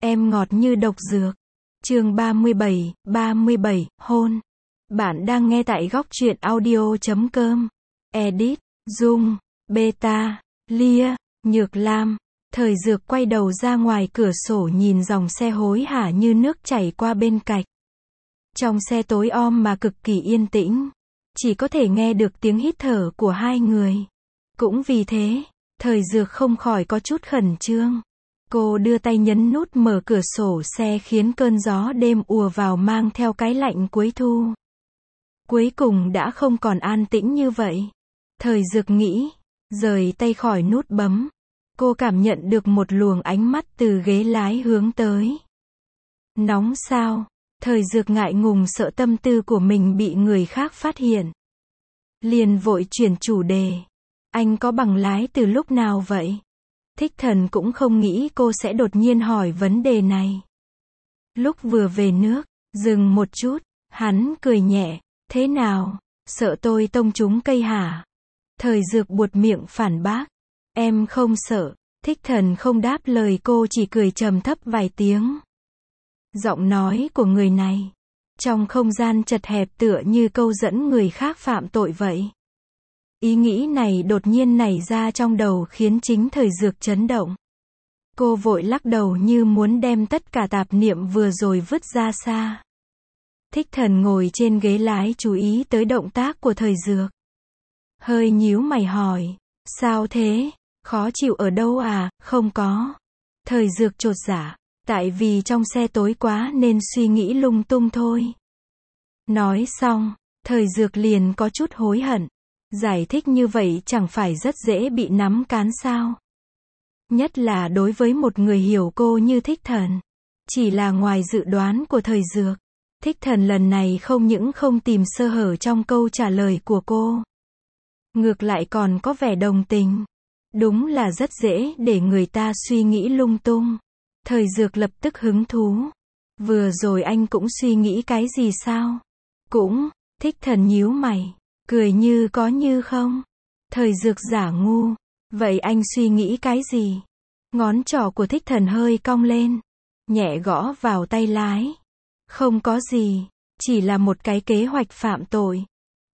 Em ngọt như độc dược. Chương 37, hôn. Bạn đang nghe tại góc truyện audio.com. Edit, Dung, Beta, Lia, Nhược Lam. Thời Dược quay đầu ra ngoài cửa sổ nhìn dòng xe hối hả như nước chảy qua bên cạnh. Trong xe tối om mà cực kỳ yên tĩnh. Chỉ có thể nghe được tiếng hít thở của hai người. Cũng vì thế, Thời Dược không khỏi có chút khẩn trương. Cô đưa tay nhấn nút mở cửa sổ xe khiến cơn gió đêm ùa vào mang theo cái lạnh cuối thu. Cuối cùng đã không còn an tĩnh như vậy. Thời Dược nghĩ, rời tay khỏi nút bấm. Cô cảm nhận được một luồng ánh mắt từ ghế lái hướng tới. Nóng sao? Thời Dược ngại ngùng sợ tâm tư của mình bị người khác phát hiện. Liền vội chuyển chủ đề. Anh có bằng lái từ lúc nào vậy? Thích Thần cũng không nghĩ cô sẽ đột nhiên hỏi vấn đề này. Lúc vừa về nước, dừng một chút, hắn cười nhẹ, thế nào, sợ tôi tông trúng cây hả? Thời Dược buột miệng phản bác, em không sợ. Thích Thần không đáp lời cô, chỉ cười trầm thấp vài tiếng. Giọng nói của người này, trong không gian chật hẹp tựa như câu dẫn người khác phạm tội vậy. Ý nghĩ này đột nhiên nảy ra trong đầu khiến chính Thời Dược chấn động. Cô vội lắc đầu như muốn đem tất cả tạp niệm vừa rồi vứt ra xa. Thích Thần ngồi trên ghế lái chú ý tới động tác của Thời Dược. Hơi nhíu mày hỏi, sao thế, khó chịu ở đâu à? Không có. Thời Dược chột dạ, tại vì trong xe tối quá nên suy nghĩ lung tung thôi. Nói xong, Thời Dược liền có chút hối hận. Giải thích như vậy chẳng phải rất dễ bị nắm cán sao? Nhất là đối với một người hiểu cô như Thích Thần. Chỉ là ngoài dự đoán của Thời Dược. Thích Thần lần này không những không tìm sơ hở trong câu trả lời của cô. Ngược lại còn có vẻ đồng tình. Đúng là rất dễ để người ta suy nghĩ lung tung. Thời Dược lập tức hứng thú. Vừa rồi anh cũng suy nghĩ cái gì sao? Cũng, Thích Thần nhíu mày. Cười như có như không. Thời Dược giả ngu. Vậy anh suy nghĩ cái gì? Ngón trỏ của Thích Thần hơi cong lên. Nhẹ gõ vào tay lái. Không có gì. Chỉ là một cái kế hoạch phạm tội.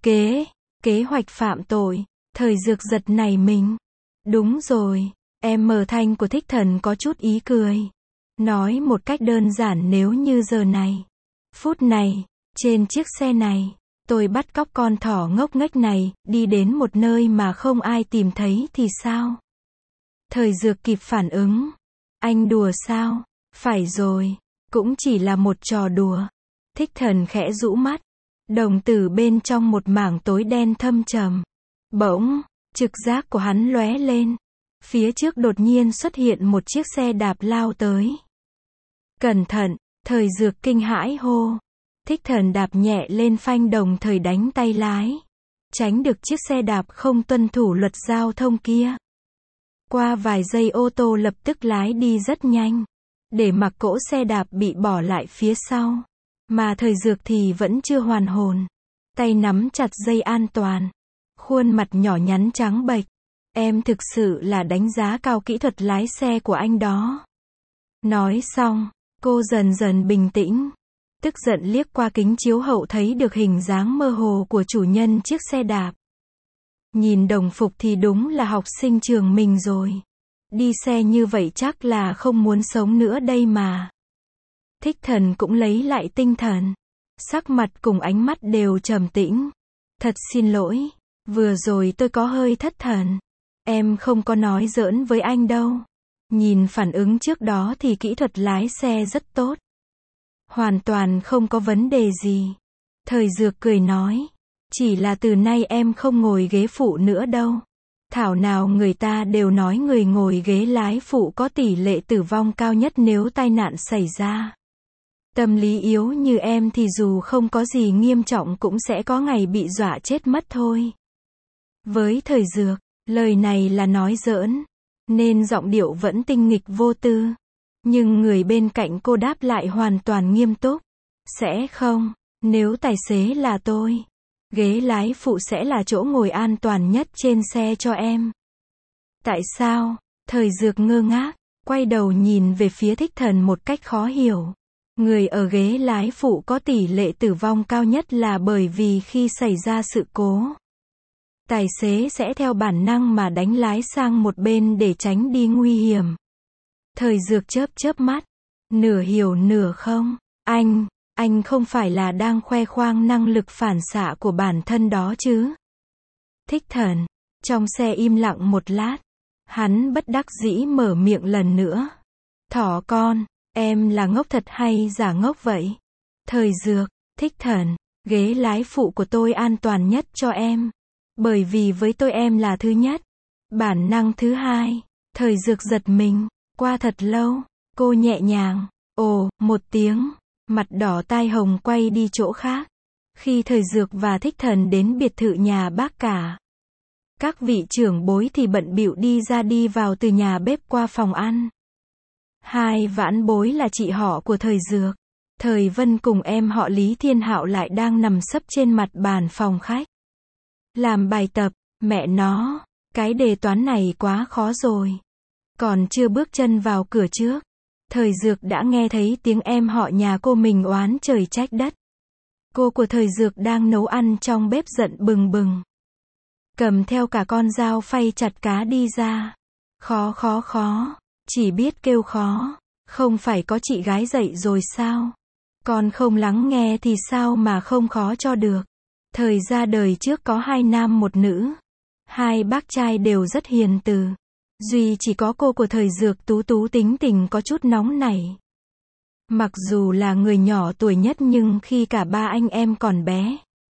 Kế hoạch phạm tội. Thời Dược giật nảy mình. Đúng rồi. Em mờ thanh của Thích Thần có chút ý cười. Nói một cách đơn giản, nếu như giờ này, phút này, trên chiếc xe này, tôi bắt cóc con thỏ ngốc nghếch này, đi đến một nơi mà không ai tìm thấy thì sao? Thời Dược kịp phản ứng. Anh đùa sao? Phải rồi, cũng chỉ là một trò đùa. Thích Thần khẽ rũ mắt. Đồng tử bên trong một mảng tối đen thâm trầm. Bỗng, trực giác của hắn lóe lên. Phía trước đột nhiên xuất hiện một chiếc xe đạp lao tới. Cẩn thận, Thời Dược kinh hãi hô. Thích Thần đạp nhẹ lên phanh đồng thời đánh tay lái. Tránh được chiếc xe đạp không tuân thủ luật giao thông kia. Qua vài giây ô tô lập tức lái đi rất nhanh. Để mặc cỗ xe đạp bị bỏ lại phía sau. Mà Thời Dược thì vẫn chưa hoàn hồn. Tay nắm chặt dây an toàn. Khuôn mặt nhỏ nhắn trắng bệch. Em thực sự là đánh giá cao kỹ thuật lái xe của anh đó. Nói xong, cô dần dần bình tĩnh. Tức giận liếc qua kính chiếu hậu thấy được hình dáng mơ hồ của chủ nhân chiếc xe đạp. Nhìn đồng phục thì đúng là học sinh trường mình rồi. Đi xe như vậy chắc là không muốn sống nữa đây mà. Thích Thần cũng lấy lại tinh thần. Sắc mặt cùng ánh mắt đều trầm tĩnh. Thật xin lỗi, vừa rồi tôi có hơi thất thần. Em không có nói giỡn với anh đâu. Nhìn phản ứng trước đó thì kỹ thuật lái xe rất tốt. Hoàn toàn không có vấn đề gì. Thời Dược cười nói. Chỉ là từ nay em không ngồi ghế phụ nữa đâu. Thảo nào người ta đều nói người ngồi ghế lái phụ có tỷ lệ tử vong cao nhất nếu tai nạn xảy ra. Tâm lý yếu như em thì dù không có gì nghiêm trọng cũng sẽ có ngày bị dọa chết mất thôi. Với Thời Dược, lời này là nói giỡn, nên giọng điệu vẫn tinh nghịch vô tư. Nhưng người bên cạnh cô đáp lại hoàn toàn nghiêm túc. Sẽ không, nếu tài xế là tôi, ghế lái phụ sẽ là chỗ ngồi an toàn nhất trên xe cho em. Tại sao? Thời Dược ngơ ngác. quay đầu nhìn về phía Thích Thần một cách khó hiểu. Người ở ghế lái phụ có tỷ lệ tử vong cao nhất là bởi vì khi xảy ra sự cố, tài xế sẽ theo bản năng mà đánh lái sang một bên để tránh đi nguy hiểm. Thời Dược chớp chớp mắt, nửa hiểu nửa không. Anh không phải là đang khoe khoang năng lực phản xạ của bản thân đó chứ? Thích Thần, trong xe im lặng một lát, hắn bất đắc dĩ mở miệng lần nữa. Thỏ con, em là ngốc thật hay giả ngốc vậy? Thời Dược, Thích Thần, ghế lái phụ của tôi an toàn nhất cho em. Bởi vì với tôi em là thứ nhất. Bản năng thứ hai. Thời Dược giật mình, qua thật lâu, cô nhẹ nhàng, ồ, một tiếng, mặt đỏ tai hồng quay đi chỗ khác. Khi Thời Dược và Thích Thần đến biệt thự nhà bác cả, các vị trưởng bối thì bận bịu đi vào từ nhà bếp qua phòng ăn. Hai vãn bối là chị họ của Thời Dược, Thời Vân cùng em họ Lý Thiên Hạo lại đang nằm sấp trên mặt bàn phòng khách. Làm bài tập, mẹ nó, cái đề toán này quá khó rồi. Còn chưa bước chân vào cửa trước, Thời Dược đã nghe thấy tiếng em họ nhà cô mình oán trời trách đất. Cô của Thời Dược đang nấu ăn trong bếp giận bừng bừng, cầm theo cả con dao phay chặt cá đi ra. Khó, chỉ biết kêu khó, không phải có chị gái dạy rồi sao? Con không lắng nghe thì sao mà không khó cho được. Thời ra đời trước có 2 nam 1 nữ. 2 bác trai đều rất hiền từ. Duy chỉ có cô của Thời Dược Tú Tú tính tình có chút nóng nảy. Mặc dù là người nhỏ tuổi nhất nhưng khi cả 3 anh em còn bé,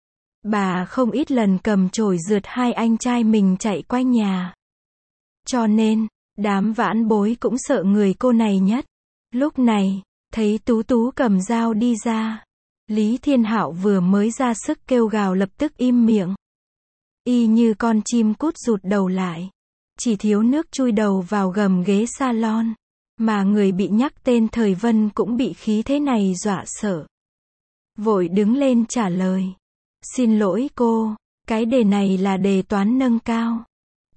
bà không ít lần cầm chổi rượt 2 anh trai mình chạy quanh nhà. Cho nên, đám vãn bối cũng sợ người cô này nhất. Lúc này, thấy Tú Tú cầm dao đi ra, Lý Thiên Hạo vừa mới ra sức kêu gào lập tức im miệng. Y như con chim cút rụt đầu lại. Chỉ thiếu nước chui đầu vào gầm ghế salon. Mà người bị nhắc tên Thời Vân cũng bị khí thế này dọa sợ. Vội đứng lên trả lời. Xin lỗi cô, cái đề này là đề toán nâng cao.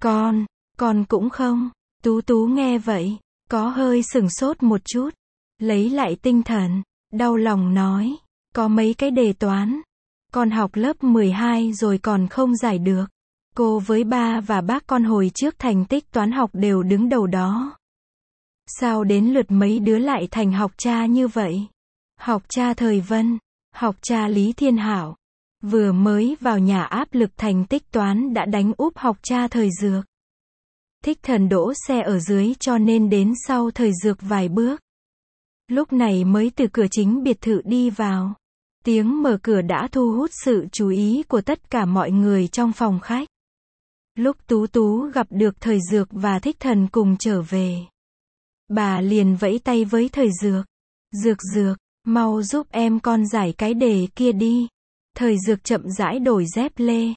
Con cũng không. Tú Tú nghe vậy, có hơi sửng sốt một chút. Lấy lại tinh thần, đau lòng nói. Có mấy cái đề toán, con học lớp 12 rồi còn không giải được. Cô với ba và bác con hồi trước thành tích toán học đều đứng đầu đó. Sao đến lượt mấy đứa lại thành học cha như vậy? Học cha Thời Vân, học cha Lý Thiên Hạo. Vừa mới vào nhà áp lực thành tích toán đã đánh úp học cha Thời Dược. Thích Thần đỗ xe ở dưới cho nên đến sau Thời Dược vài bước. Lúc này mới từ cửa chính biệt thự đi vào. Tiếng mở cửa đã thu hút sự chú ý của tất cả mọi người trong phòng khách. Lúc Tú Tú gặp được Thời Dược và Thích Thần cùng trở về, bà liền vẫy tay với Thời Dược. Dược, mau giúp em con giải cái đề kia đi. Thời Dược chậm rãi đổi dép lê.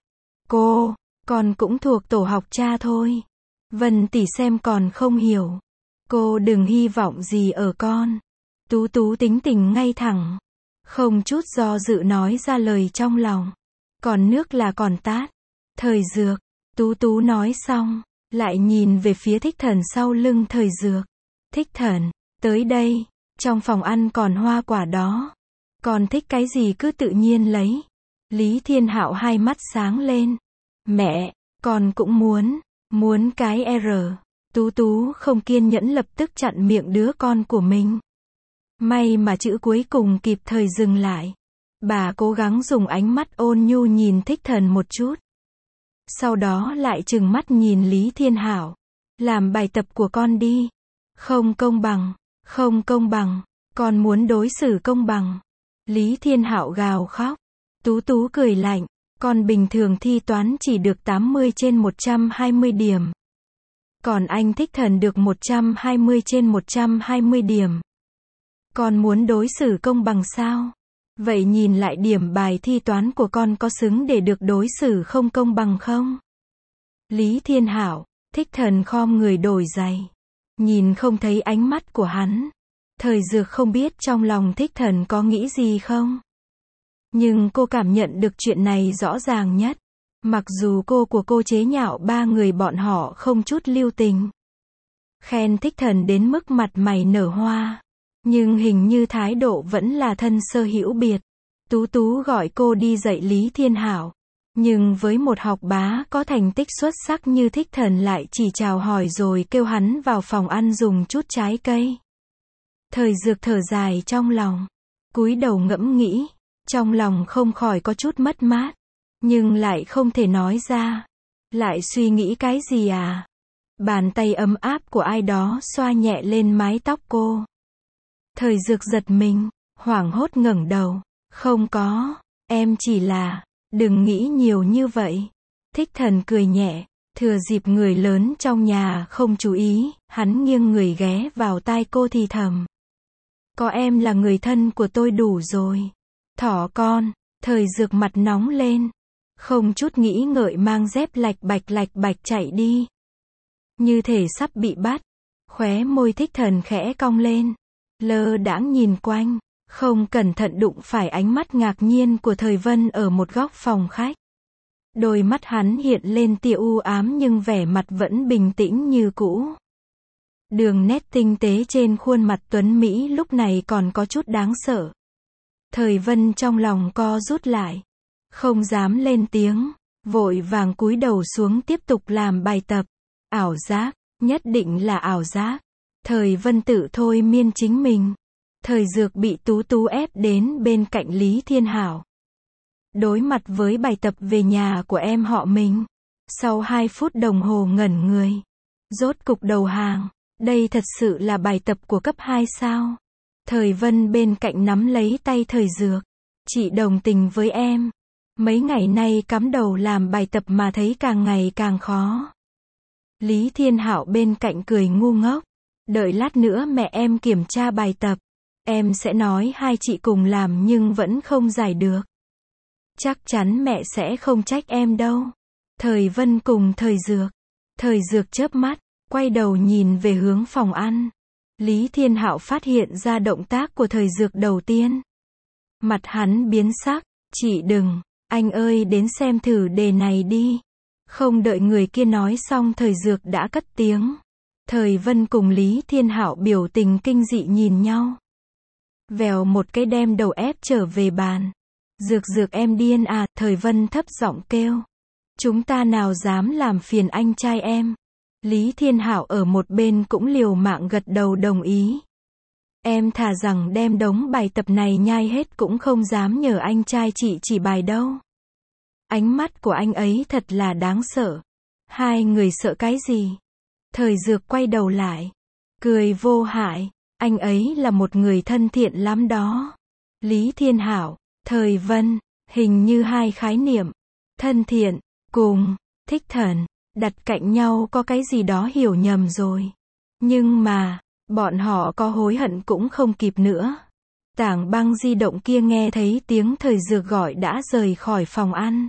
Con cũng thuộc tổ học cha thôi. Vân tỷ xem còn không hiểu. Cô đừng hy vọng gì ở con. Tú Tú tính tình ngay thẳng, không chút do dự nói ra lời trong lòng. Còn nước là còn tát. Thời Dược, Tú Tú nói xong, lại nhìn về phía Thích Thần sau lưng Thời Dược. Thích Thần, tới đây, trong phòng ăn còn hoa quả đó. Con thích cái gì cứ tự nhiên lấy. Lý Thiên Hạo hai mắt sáng lên. Mẹ, con cũng muốn cái R. Tú Tú không kiên nhẫn lập tức chặn miệng đứa con của mình. May mà chữ cuối cùng kịp thời dừng lại. Bà cố gắng dùng ánh mắt ôn nhu nhìn Thích Thần một chút. Sau đó lại trừng mắt nhìn Lý Thiên Hạo. Làm bài tập của con đi. Không công bằng, con muốn đối xử công bằng. Lý Thiên Hạo gào khóc. Tú Tú cười lạnh. Con bình thường thi toán chỉ được 80 trên 120 điểm. Còn anh Thích Thần được 120 trên 120 điểm. Con muốn đối xử công bằng sao? Vậy nhìn lại điểm bài thi toán của con có xứng để được đối xử không công bằng không? Lý Thiên Hạo, Thích Thần khom người đổi giày. Nhìn không thấy ánh mắt của hắn. Thời Dược không biết trong lòng Thích Thần có nghĩ gì không? Nhưng cô cảm nhận được chuyện này rõ ràng nhất. Mặc dù cô của cô chế nhạo 3 người bọn họ không chút lưu tình. Khen Thích Thần đến mức mặt mày nở hoa. Nhưng hình như thái độ vẫn là thân sơ hữu biệt. Tú Tú gọi cô đi dạy Lý Thiên Hảo. Nhưng với một học bá có thành tích xuất sắc như Thích Thần lại chỉ chào hỏi rồi kêu hắn vào phòng ăn dùng chút trái cây. Thời Dược thở dài trong lòng. Cúi đầu ngẫm nghĩ. Trong lòng không khỏi có chút mất mát. Nhưng lại không thể nói ra. Lại suy nghĩ cái gì à? Bàn tay ấm áp của ai đó xoa nhẹ lên mái tóc cô. Thời Dược giật mình, hoảng hốt ngẩng đầu. Không có, em chỉ là, đừng nghĩ nhiều như vậy. Thích Thần cười nhẹ, thừa dịp người lớn trong nhà không chú ý, hắn nghiêng người ghé vào tai cô thì thầm. Có em là người thân của tôi đủ rồi. Thỏ con, Thời Dược mặt nóng lên. Không chút nghĩ ngợi mang dép lạch bạch chạy đi. Như thể sắp bị bắt. Khóe môi Thích Thần khẽ cong lên. Lơ đãng nhìn quanh. Không cẩn thận đụng phải ánh mắt ngạc nhiên của Thời Vân ở một góc phòng khách. Đôi mắt hắn hiện lên tia u ám nhưng vẻ mặt vẫn bình tĩnh như cũ. Đường nét tinh tế trên khuôn mặt tuấn Mỹ lúc này còn có chút đáng sợ. Thời Vân trong lòng co rút lại. Không dám lên tiếng. Vội vàng cúi đầu xuống tiếp tục làm bài tập. Ảo giác, nhất định là ảo giác. Thời Vân tự thôi miên chính mình. Thời Dược bị Tú Tú ép đến bên cạnh Lý Thiên Hảo. Đối mặt với bài tập về nhà của em họ mình. Sau 2 phút đồng hồ ngẩn người. Rốt cục đầu hàng. Đây thật sự là bài tập của cấp 2 sao? Thời Vân bên cạnh nắm lấy tay Thời Dược. Chị đồng tình với em. Mấy ngày nay cắm đầu làm bài tập mà thấy càng ngày càng khó. Lý Thiên Hạo bên cạnh cười ngu ngốc. Đợi lát nữa mẹ em kiểm tra bài tập. Em sẽ nói hai chị cùng làm nhưng vẫn không giải được. Chắc chắn mẹ sẽ không trách em đâu. Thời Vân cùng Thời Dược. Thời Dược chớp mắt, quay đầu nhìn về hướng phòng ăn. Lý Thiên Hạo phát hiện ra động tác của Thời Dược đầu tiên. Mặt hắn biến sắc. Chị đừng, anh ơi đến xem thử đề này đi. Không đợi người kia nói xong Thời Dược đã cất tiếng. Thời Vân cùng Lý Thiên Hạo biểu tình kinh dị nhìn nhau. Vèo một cái đem đầu ép trở về bàn. Dược em điên à, Thời Vân thấp giọng kêu. Chúng ta nào dám làm phiền anh trai em. Lý Thiên Hạo ở một bên cũng liều mạng gật đầu đồng ý. Em thà rằng đem đống bài tập này nhai hết cũng không dám nhờ anh trai chị chỉ bài đâu. Ánh mắt của anh ấy thật là đáng sợ. Hai người sợ cái gì? Thời Dược quay đầu lại. Cười vô hại. Anh ấy là một người thân thiện lắm đó. Lý Thiên Hạo, Thời Vân, hình như hai khái niệm. Thân thiện, cùng, Thích Thần, đặt cạnh nhau có cái gì đó hiểu nhầm rồi. Nhưng mà, bọn họ có hối hận cũng không kịp nữa. Tảng băng di động kia nghe thấy tiếng Thời Dược gọi đã rời khỏi phòng ăn.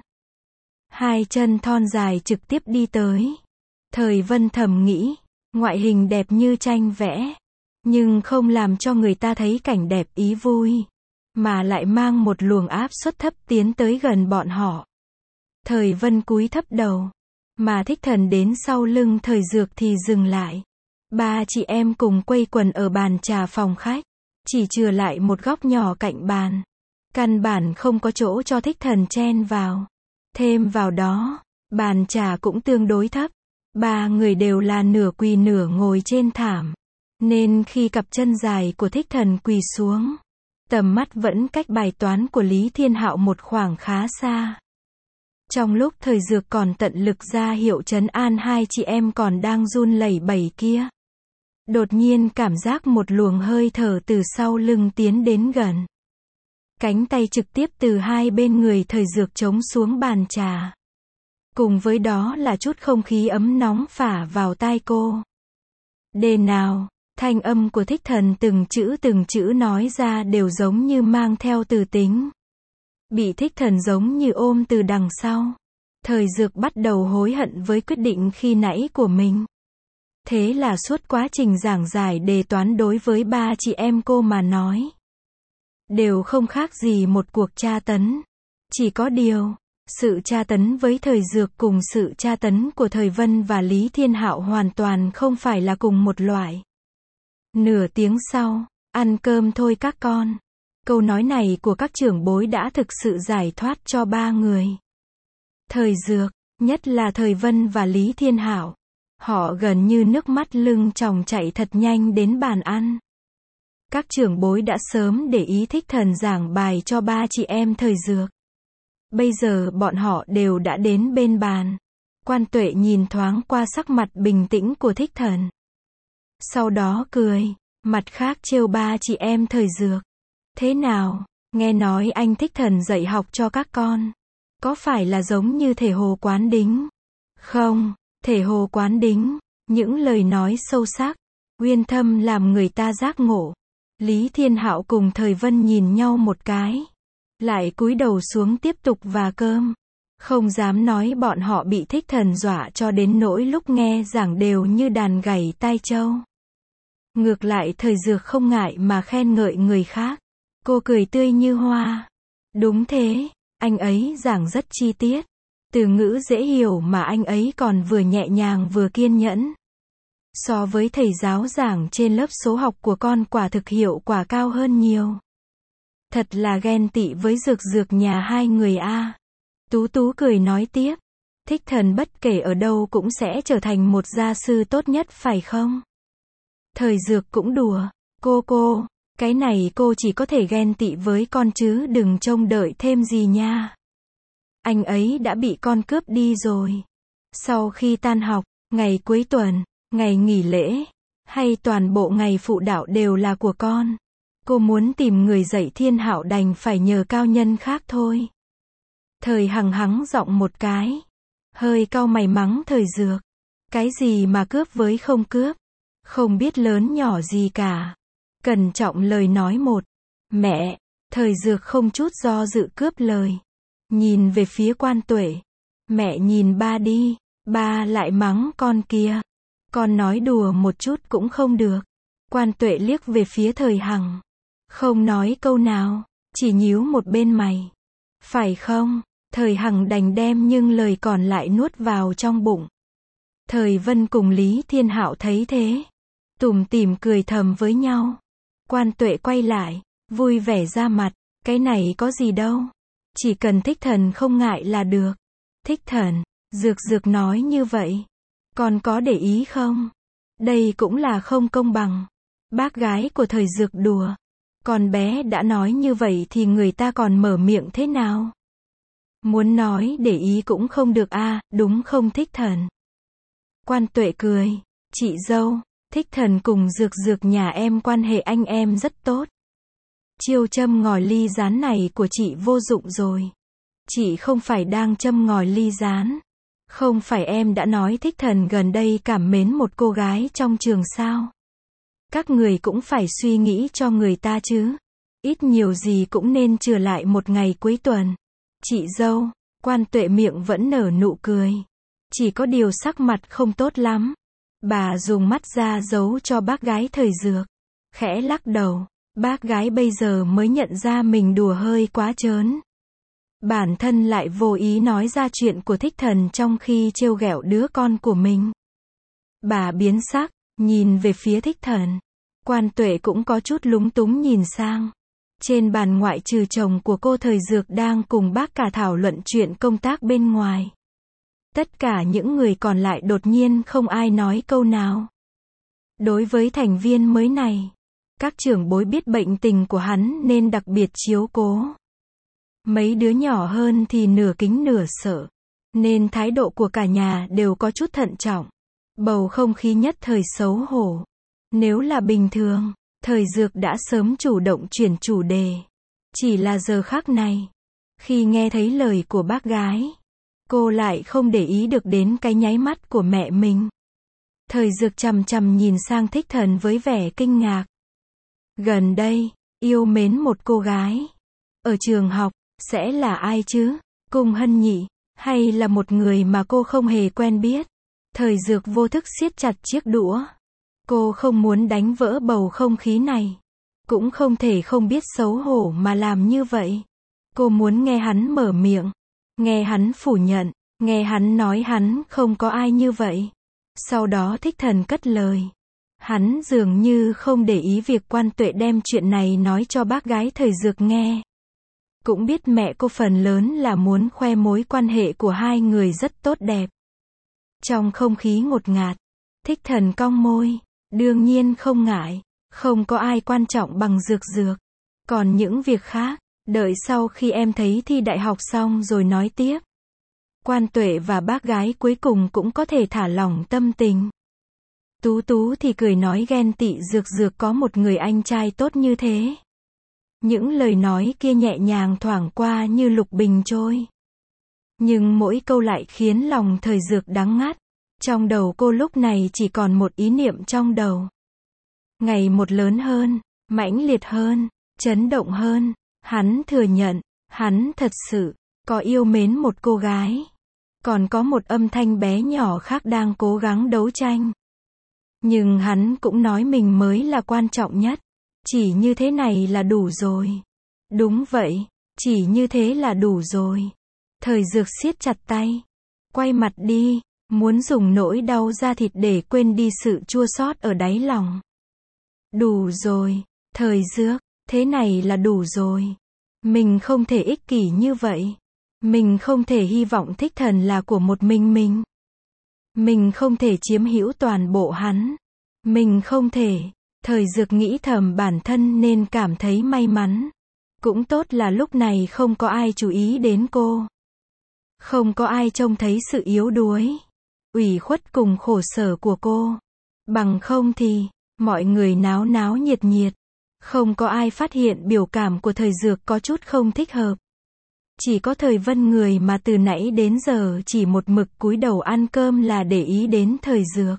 Hai chân thon dài trực tiếp đi tới. Thời Vân thầm nghĩ, ngoại hình đẹp như tranh vẽ. Nhưng không làm cho người ta thấy cảnh đẹp ý vui. Mà lại mang một luồng áp suất thấp tiến tới gần bọn họ. Thời Vân cúi thấp đầu. Mà Thích Thần đến sau lưng Thời Dược thì dừng lại. Ba chị em cùng quây quần ở bàn trà phòng khách. Chỉ chừa lại một góc nhỏ cạnh bàn. Căn bản không có chỗ cho Thích Thần chen vào. Thêm vào đó, bàn trà cũng tương đối thấp. Ba người đều là nửa quỳ nửa ngồi trên thảm. Nên khi cặp chân dài của Thích Thần quỳ xuống, tầm mắt vẫn cách bài toán của Lý Thiên Hạo một khoảng khá xa. Trong lúc Thời Dược còn tận lực ra hiệu trấn an hai chị em còn đang run lẩy bẩy kia. Đột nhiên cảm giác một luồng hơi thở từ sau lưng tiến đến gần. Cánh tay trực tiếp từ hai bên người Thời Dược chống xuống bàn trà. Cùng với đó là chút không khí ấm nóng phả vào tai cô. Đề nào, thanh âm của Thích Thần từng chữ nói ra đều giống như mang theo từ tính. Bị Thích Thần giống như ôm từ đằng sau. Thời Dược bắt đầu hối hận với quyết định khi nãy của mình. Thế là suốt quá trình giảng giải đề toán đối với ba chị em cô mà nói. Đều không khác gì một cuộc tra tấn. Chỉ có điều, Sự tra tấn với thời Dược cùng sự tra tấn của thời Vân và Lý Thiên Hạo hoàn toàn không phải là cùng một loại. Nửa tiếng sau, ăn cơm thôi các con. Câu nói này của các trưởng bối đã thực sự giải thoát cho ba người. Thời Dược, nhất là thời Vân và Lý Thiên Hạo. Họ gần như nước mắt lưng tròng chạy thật nhanh đến bàn ăn. Các trưởng bối đã sớm để ý Thích Thần giảng bài cho ba chị em thời Dược. Bây giờ bọn họ đều đã đến bên bàn. Quan Tuệ nhìn thoáng qua sắc mặt bình tĩnh của Thích Thần. Sau đó cười, mặt khác trêu ba chị em thời Dược. Thế nào, nghe nói anh Thích Thần dạy học cho các con. Có phải là giống như Thể Hồ Quán Đính? Không, Thể Hồ Quán Đính, những lời nói sâu sắc, uyên thâm làm người ta giác ngộ. Lý Thiên Hạo cùng thời Vân nhìn nhau một cái. Lại cúi đầu xuống tiếp tục vả cơm. Không dám nói bọn họ bị Thích Thần dọa cho đến nỗi lúc nghe giảng đều như đàn gảy tai trâu. Ngược lại thời Dược không ngại mà khen ngợi người khác. Cô cười tươi như hoa. Đúng thế, anh ấy giảng rất chi tiết. Từ ngữ dễ hiểu mà anh ấy còn vừa nhẹ nhàng vừa kiên nhẫn. So với thầy giáo giảng trên lớp số học của con quả thực hiệu quả cao hơn nhiều. Thật là ghen tị với Dược nhà hai người a. Tú Tú cười nói tiếp. Thích Thần bất kể ở đâu cũng sẽ trở thành một gia sư tốt nhất phải không? Thời Dược cũng đùa. Cô, cái này cô chỉ có thể ghen tị với con chứ đừng trông đợi thêm gì nha. Anh ấy đã bị con cướp đi rồi. Sau khi tan học, ngày cuối tuần, ngày nghỉ lễ, hay toàn bộ ngày phụ đạo đều là của con. Cô muốn tìm người dạy Thiên Hạo đành phải nhờ cao nhân khác thôi. Thời Hằng hắng giọng một cái. Hơi cau mày mắng thời Dược. Cái gì mà cướp với không cướp. Không biết lớn nhỏ gì cả. Cẩn trọng lời nói một. Mẹ, thời Dược không chút do dự cướp lời. Nhìn về phía Quan Tuệ. Mẹ nhìn ba đi. Ba lại mắng con kia. Con nói đùa một chút cũng không được. Quan Tuệ liếc về phía thời Hằng. Không nói câu nào. Chỉ nhíu một bên mày. Phải không? Thời Hằng đành đem nhưng lời còn lại nuốt vào trong bụng. Thời Vân cùng Lý Thiên Hạo thấy thế. Tủm tỉm cười thầm với nhau. Quan Tuệ quay lại. Vui vẻ ra mặt. Cái này có gì đâu. Chỉ cần Thích Thần không ngại là được. Thích Thần. Dược nói như vậy. Con có để ý không? Đây cũng là không công bằng. Bác gái của thời Dược đùa. Con bé đã nói như vậy thì người ta còn mở miệng thế nào? Muốn nói để ý cũng không được a, đúng không Thích Thần? Quan Tuệ cười. Chị dâu, Thích Thần cùng Dược nhà em quan hệ anh em rất tốt. Chiêu châm ngòi ly gián này của chị vô dụng rồi. Chị không phải đang châm ngòi ly gián. Không phải em đã nói Thích Thần gần đây cảm mến một cô gái trong trường sao? Các người cũng phải suy nghĩ cho người ta chứ. Ít nhiều gì cũng nên trừ lại một ngày cuối tuần. Chị dâu, Quan Tuệ miệng vẫn nở nụ cười. Chỉ có điều sắc mặt không tốt lắm. Bà dùng mắt ra giấu cho bác gái thời Dược. Khẽ lắc đầu. Bác gái bây giờ mới nhận ra mình đùa hơi quá trớn. Bản thân lại vô ý nói ra chuyện của Thích Thần trong khi trêu ghẹo đứa con của mình. Bà biến sắc, nhìn về phía Thích Thần. Quan Tuệ cũng có chút lúng túng nhìn sang. Trên bàn ngoại trừ chồng của cô thời Dược đang cùng bác cả thảo luận chuyện công tác bên ngoài. Tất cả những người còn lại đột nhiên không ai nói câu nào. Đối với thành viên mới này, các trưởng bối biết bệnh tình của hắn nên đặc biệt chiếu cố. Mấy đứa nhỏ hơn thì nửa kính nửa sợ, nên thái độ của cả nhà đều có chút thận trọng. Bầu không khí nhất thời xấu hổ. Nếu là bình thường, thời Dược đã sớm chủ động chuyển chủ đề. Chỉ là giờ khắc này, khi nghe thấy lời của bác gái, cô lại không để ý được đến cái nháy mắt của mẹ mình. Thời Dược chằm chằm nhìn sang Thích Thần với vẻ kinh ngạc. Gần đây, yêu mến một cô gái. Ở trường học, sẽ là ai chứ? Cung Hân nhỉ? Hay là một người mà cô không hề quen biết? Thời Dược vô thức siết chặt chiếc đũa. Cô không muốn đánh vỡ bầu không khí này. Cũng không thể không biết xấu hổ mà làm như vậy. Cô muốn nghe hắn mở miệng. Nghe hắn phủ nhận, nghe hắn nói hắn không có ai như vậy. Sau đó Thích Thần cất lời. Hắn dường như không để ý việc Quan Tuệ đem chuyện này nói cho bác gái Thời Dược nghe. Cũng biết mẹ cô phần lớn là muốn khoe mối quan hệ của hai người rất tốt đẹp. Trong không khí ngột ngạt, Thích Thần cong môi, đương nhiên không ngại, không có ai quan trọng bằng Dược Dược. Còn những việc khác, đợi sau khi em thấy thi đại học xong rồi nói tiếp. Quan Tuệ và bác gái cuối cùng cũng có thể thả lỏng tâm tình. Tú Tú thì cười nói ghen tị Dược Dược có một người anh trai tốt như thế. Những lời nói kia nhẹ nhàng thoảng qua như lục bình trôi. Nhưng mỗi câu lại khiến lòng Thời Dược đắng ngắt. Trong đầu cô lúc này chỉ còn một ý niệm trong đầu. Ngày một lớn hơn, mãnh liệt hơn, chấn động hơn. Hắn thừa nhận, hắn thật sự có yêu mến một cô gái. Còn có một âm thanh bé nhỏ khác đang cố gắng đấu tranh. Nhưng hắn cũng nói mình mới là quan trọng nhất. Chỉ như thế này là đủ rồi. Đúng vậy, chỉ như thế là đủ rồi. Thời Dược siết chặt tay. Quay mặt đi, muốn dùng nỗi đau da thịt để quên đi sự chua xót ở đáy lòng. Đủ rồi, Thời Dược, thế này là đủ rồi. Mình không thể ích kỷ như vậy. Mình không thể hy vọng Thích Thần là của một mình. Mình không thể chiếm hữu toàn bộ hắn. Mình không thể. Thời Dược nghĩ thầm bản thân nên cảm thấy may mắn. Cũng tốt là lúc này không có ai chú ý đến cô. Không có ai trông thấy sự yếu đuối, ủy khuất cùng khổ sở của cô. Bằng không thì, mọi người náo náo nhiệt nhiệt. Không có ai phát hiện biểu cảm của Thời Dược có chút không thích hợp. Chỉ có Thời Vân người mà từ nãy đến giờ chỉ một mực cúi đầu ăn cơm là để ý đến Thời Dược.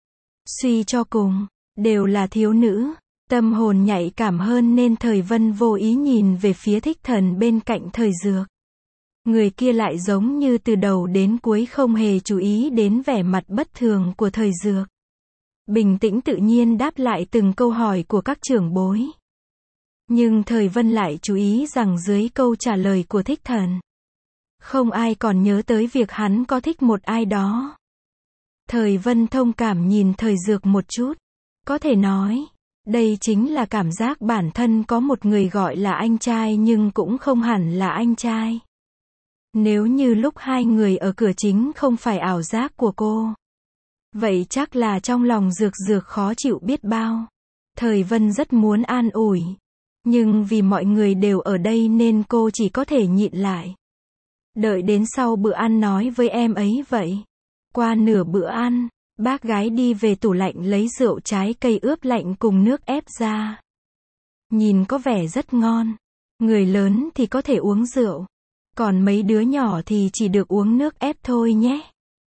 Suy cho cùng, đều là thiếu nữ, tâm hồn nhạy cảm hơn nên Thời Vân vô ý nhìn về phía Thích Thần bên cạnh Thời Dược. Người kia lại giống như từ đầu đến cuối không hề chú ý đến vẻ mặt bất thường của Thời Dược. Bình tĩnh tự nhiên đáp lại từng câu hỏi của các trưởng bối. Nhưng Thời Vân lại chú ý rằng dưới câu trả lời của Thích Thần, không ai còn nhớ tới việc hắn có thích một ai đó. Thời Vân thông cảm nhìn Thời Dược một chút. Có thể nói, đây chính là cảm giác bản thân có một người gọi là anh trai nhưng cũng không hẳn là anh trai. Nếu như lúc hai người ở cửa chính không phải ảo giác của cô, vậy chắc là trong lòng Dược Dược khó chịu biết bao. Thời Vân rất muốn an ủi, nhưng vì mọi người đều ở đây nên cô chỉ có thể nhịn lại. Đợi đến sau bữa ăn nói với em ấy vậy. Qua nửa bữa ăn, bác gái đi về tủ lạnh lấy rượu trái cây ướp lạnh cùng nước ép ra. Nhìn có vẻ rất ngon. Người lớn thì có thể uống rượu. Còn mấy đứa nhỏ thì chỉ được uống nước ép thôi nhé.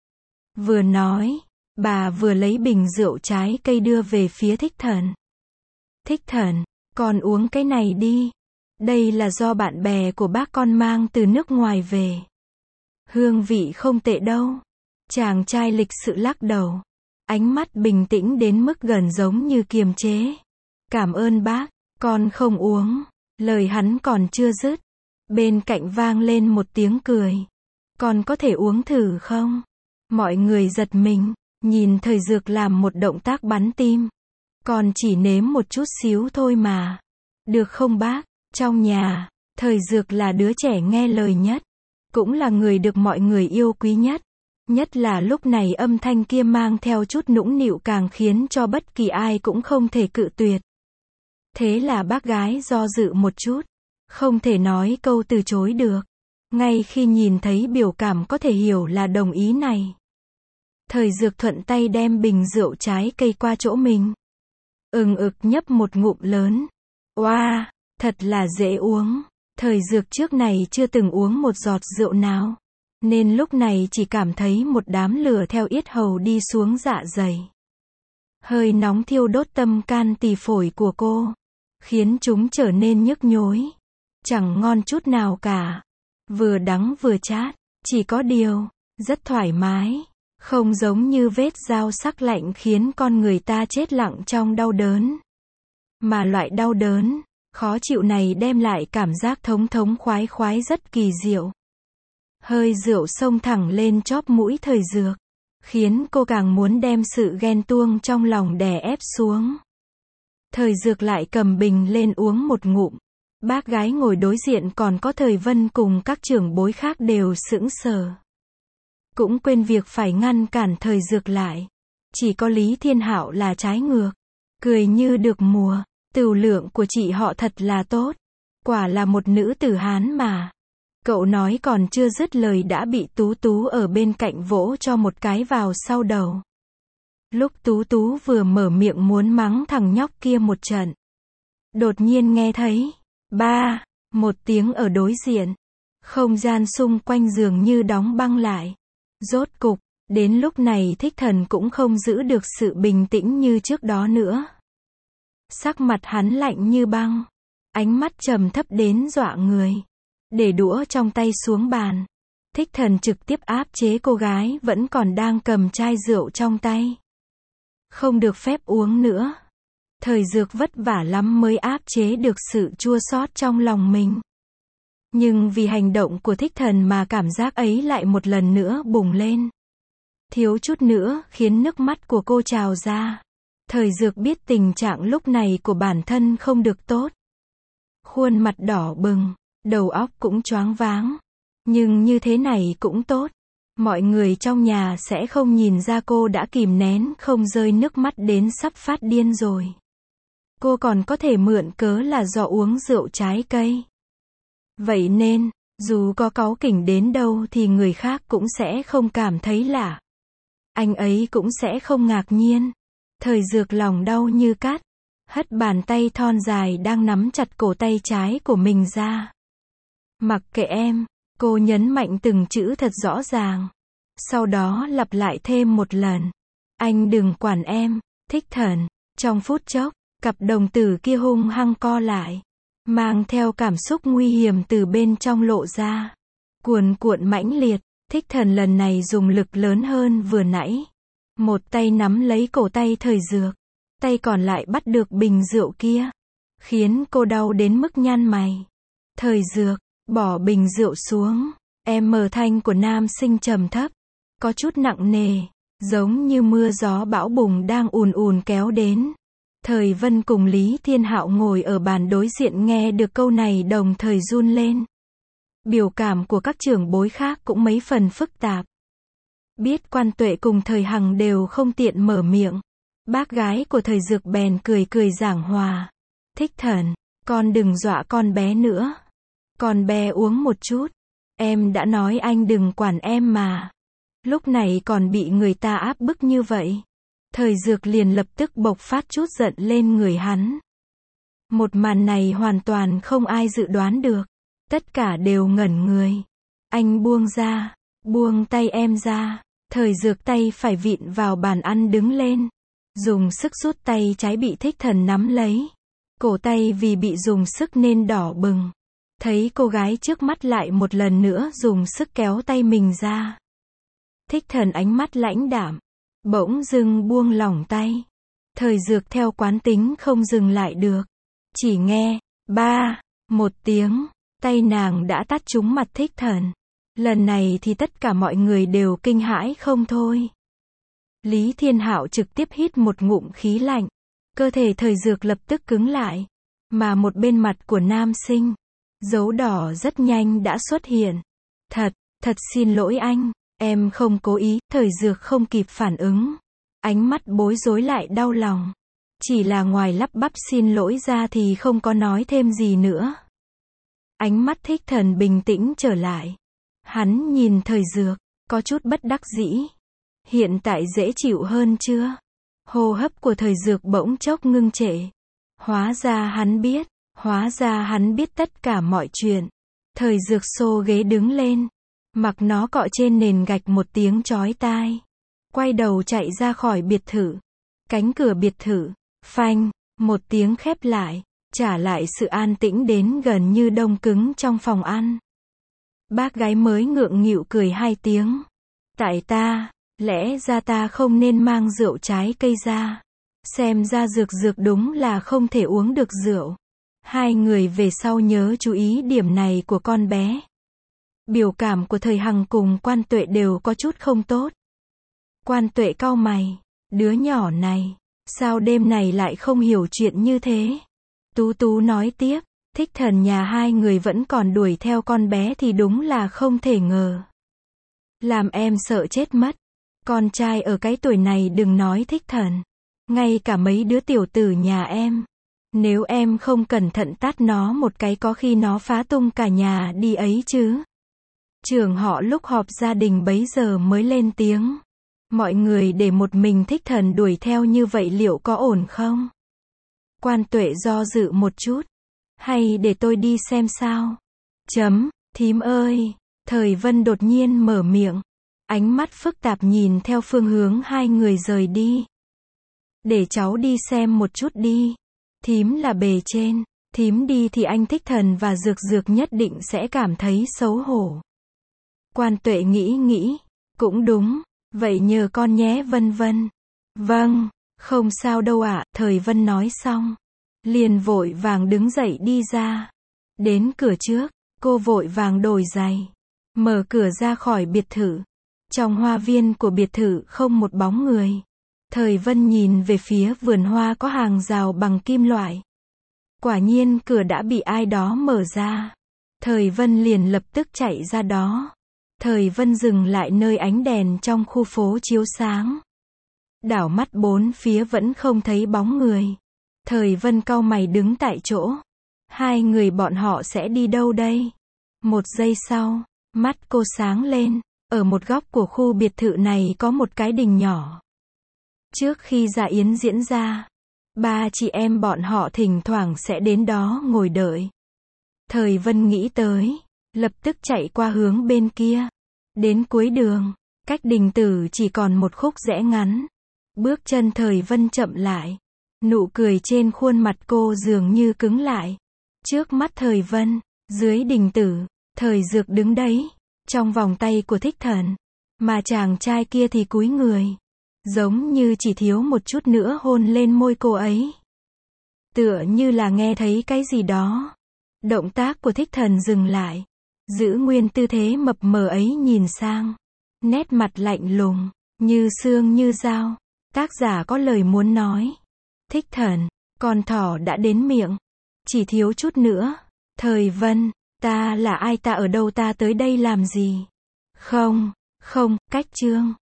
Vừa nói, bà vừa lấy bình rượu trái cây đưa về phía Thích Thần. Thích Thần, con uống cái này đi. Đây là do bạn bè của bác con mang từ nước ngoài về. Hương vị không tệ đâu. Chàng trai lịch sự lắc đầu. Ánh mắt bình tĩnh đến mức gần giống như kiềm chế. Cảm ơn bác, con không uống. Lời hắn còn chưa dứt. Bên cạnh vang lên một tiếng cười. Con có thể uống thử không? Mọi người giật mình, nhìn Thời Dược làm một động tác bắn tim. Con chỉ nếm một chút xíu thôi mà. Được không bác? Trong nhà, Thời Dược là đứa trẻ nghe lời nhất. Cũng là người được mọi người yêu quý nhất. Nhất là lúc này âm thanh kia mang theo chút nũng nịu càng khiến cho bất kỳ ai cũng không thể cự tuyệt. Thế là bác gái do dự một chút. Không thể nói câu từ chối được. Ngay khi nhìn thấy biểu cảm có thể hiểu là đồng ý này. Thời Dược thuận tay đem bình rượu trái cây qua chỗ mình. Ực nhấp một ngụm lớn. Oa, thật là dễ uống. Thời Dược trước này chưa từng uống một giọt rượu nào. Nên lúc này chỉ cảm thấy một đám lửa theo yết hầu đi xuống dạ dày. Hơi nóng thiêu đốt tâm can tỳ phổi của cô. Khiến chúng trở nên nhức nhối. Chẳng ngon chút nào cả. Vừa đắng vừa chát. Chỉ có điều, rất thoải mái. Không giống như vết dao sắc lạnh khiến con người ta chết lặng trong đau đớn. Mà loại đau đớn, khó chịu này đem lại cảm giác thống thống khoái khoái rất kỳ diệu. Hơi rượu xông thẳng lên chóp mũi Thời Dược, khiến cô càng muốn đem sự ghen tuông trong lòng đè ép xuống. Thời Dược lại cầm bình lên uống một ngụm. Bác gái ngồi đối diện còn có Thời Vân cùng các trưởng bối khác đều sững sờ. Cũng quên việc phải ngăn cản Thời Dược lại. Chỉ có Lý Thiên Hạo là trái ngược. Cười như được mùa. Tửu lượng của chị họ thật là tốt. Quả là một nữ tử Hán mà. Cậu nói còn chưa dứt lời đã bị Tú Tú ở bên cạnh vỗ cho một cái vào sau đầu. Lúc Tú Tú vừa mở miệng muốn mắng thằng nhóc kia một trận, đột nhiên nghe thấy ba một tiếng ở đối diện. Không gian xung quanh dường như đóng băng lại. Rốt cục, đến lúc này Thích Thần cũng không giữ được sự bình tĩnh như trước đó nữa. Sắc mặt hắn lạnh như băng, ánh mắt trầm thấp đến dọa người. Để đũa trong tay xuống bàn, Thích Thần trực tiếp áp chế cô gái vẫn còn đang cầm chai rượu trong tay. Không được phép uống nữa. Thời Dược vất vả lắm mới áp chế được sự chua xót trong lòng mình. Nhưng vì hành động của Thích Thần mà cảm giác ấy lại một lần nữa bùng lên. Thiếu chút nữa khiến nước mắt của cô trào ra. Thời Dược biết tình trạng lúc này của bản thân không được tốt. Khuôn mặt đỏ bừng, đầu óc cũng choáng váng. Nhưng như thế này cũng tốt. Mọi người trong nhà sẽ không nhìn ra cô đã kìm nén không rơi nước mắt đến sắp phát điên rồi. Cô còn có thể mượn cớ là do uống rượu trái cây. Vậy nên, dù có cáu kỉnh đến đâu thì người khác cũng sẽ không cảm thấy lạ. Anh ấy cũng sẽ không ngạc nhiên. Thời Dược lòng đau như cắt, hất bàn tay thon dài đang nắm chặt cổ tay trái của mình ra. Mặc kệ em, cô nhấn mạnh từng chữ thật rõ ràng. Sau đó lặp lại thêm một lần. Anh đừng quản em, Thích Thần. Trong phút chốc, cặp đồng tử kia hung hăng co lại. Mang theo cảm xúc nguy hiểm từ bên trong lộ ra. Cuồn cuộn mãnh liệt, Thích Thần lần này dùng lực lớn hơn vừa nãy. Một tay nắm lấy cổ tay Thời Dược. Tay còn lại bắt được bình rượu kia. Khiến cô đau đến mức nhăn mày. Thời Dược, bỏ bình rượu xuống. Em mở thanh của nam sinh trầm thấp. Có chút nặng nề. Giống như mưa gió bão bùng đang ùn ùn kéo đến. Thời Vân cùng Lý Thiên Hạo ngồi ở bàn đối diện nghe được câu này đồng thời run lên. Biểu cảm của các trưởng bối khác cũng mấy phần phức tạp. Biết Quan Tuệ cùng Thời Hằng đều không tiện mở miệng. Bác gái của Thời Dược bèn cười cười giảng hòa. Thích Thần, con đừng dọa con bé nữa. Con bé uống một chút. Em đã nói anh đừng quản em mà. Lúc này còn bị người ta áp bức như vậy. Thời Dược liền lập tức bộc phát chút giận lên người hắn. Một màn này hoàn toàn không ai dự đoán được. Tất cả đều ngẩn người. Anh buông ra. Buông tay em ra. Thời Dược tay phải vịn vào bàn ăn đứng lên. Dùng sức rút tay trái bị Thích Thần nắm lấy. Cổ tay vì bị dùng sức nên đỏ bừng. Thấy cô gái trước mắt lại một lần nữa dùng sức kéo tay mình ra. Thích Thần ánh mắt lãnh đạm. Bỗng dưng buông lỏng tay. Thời Dược theo quán tính không dừng lại được. Chỉ nghe, ba, một tiếng, tay nàng đã tát trúng mặt Thích Thần. Lần này thì tất cả mọi người đều kinh hãi không thôi. Lý Thiên Hạo trực tiếp hít một ngụm khí lạnh. Cơ thể Thời Dược lập tức cứng lại. Mà một bên mặt của nam sinh, dấu đỏ rất nhanh đã xuất hiện. Thật xin lỗi anh. Em không cố ý. Thời Dược không kịp phản ứng. Ánh mắt bối rối lại đau lòng. Chỉ là ngoài lắp bắp xin lỗi ra thì không có nói thêm gì nữa. Ánh mắt Thích Thần bình tĩnh trở lại. Hắn nhìn Thời Dược, có chút bất đắc dĩ. Hiện tại dễ chịu hơn chưa? Hô hấp của Thời Dược bỗng chốc ngưng trệ. Hóa ra hắn biết tất cả mọi chuyện. Thời Dược xô ghế đứng lên. Mặc nó cọ trên nền gạch một tiếng chói tai. Quay đầu chạy ra khỏi biệt thự. Cánh cửa biệt thự, phanh, một tiếng khép lại. Trả lại sự an tĩnh đến gần như đông cứng trong phòng ăn. Bác gái mới ngượng nghịu cười hai tiếng. Tại ta, lẽ ra ta không nên mang rượu trái cây ra. Xem ra Dược đúng là không thể uống được rượu. Hai người về sau nhớ chú ý điểm này của con bé. Biểu cảm của Thời Hằng cùng Quan Tuệ đều có chút không tốt. Quan Tuệ cau mày, đứa nhỏ này, sao đêm này lại không hiểu chuyện như thế? Tú Tú nói tiếp, Thích Thần nhà hai người vẫn còn đuổi theo con bé thì đúng là không thể ngờ. Làm em sợ chết mất. Con trai ở cái tuổi này đừng nói Thích Thần. Ngay cả mấy đứa tiểu tử nhà em. Nếu em không cẩn thận tát nó một cái có khi nó phá tung cả nhà đi ấy chứ. Trưởng họ lúc họp gia đình bấy giờ mới lên tiếng. Mọi người để một mình Thích Thần đuổi theo như vậy liệu có ổn không? Quan Tuệ do dự một chút. Hay để tôi đi xem sao? Thím ơi. Thời Vân đột nhiên mở miệng. Ánh mắt phức tạp nhìn theo phương hướng hai người rời đi. Để cháu đi xem một chút đi. Thím là bề trên. Thím đi thì anh Thích Thần và Dược Dược nhất định sẽ cảm thấy xấu hổ. Quan Tuệ nghĩ. Cũng đúng. Vậy nhờ con nhé Vân Vân. Vâng. Không sao đâu ạ. Thời Vân nói xong. Liền vội vàng đứng dậy đi ra. Đến cửa trước. Cô vội vàng đổi giày. Mở cửa ra khỏi biệt thự. Trong hoa viên của biệt thự không một bóng người. Thời Vân nhìn về phía vườn hoa có hàng rào bằng kim loại. Quả nhiên cửa đã bị ai đó mở ra. Thời Vân liền lập tức chạy ra đó. Thời Vân dừng lại nơi ánh đèn trong khu phố chiếu sáng. Đảo mắt bốn phía vẫn không thấy bóng người. Thời Vân cau mày đứng tại chỗ. Hai người bọn họ sẽ đi đâu đây? Một giây sau, mắt cô sáng lên. Ở một góc của khu biệt thự này có một cái đình nhỏ. Trước khi dạ yến diễn ra, ba chị em bọn họ thỉnh thoảng sẽ đến đó ngồi đợi. Thời Vân nghĩ tới, lập tức chạy qua hướng bên kia. Đến cuối đường, cách đình tử chỉ còn một khúc rẽ ngắn. Bước chân Thời Vân chậm lại. Nụ cười trên khuôn mặt cô dường như cứng lại. Trước mắt Thời Vân, dưới đình tử, Thời Dược đứng đấy, trong vòng tay của Thích Thần. Mà chàng trai kia thì cúi người. Giống như chỉ thiếu một chút nữa hôn lên môi cô ấy. Tựa như là nghe thấy cái gì đó. Động tác của Thích Thần dừng lại. Giữ nguyên tư thế mập mờ ấy nhìn sang. Nét mặt lạnh lùng, như xương như dao. Tác giả có lời muốn nói. Thích Thần, con thỏ đã đến miệng. Chỉ thiếu chút nữa. Thời Vân, ta là ai, ta ở đâu, ta tới đây làm gì? Không, cách chương.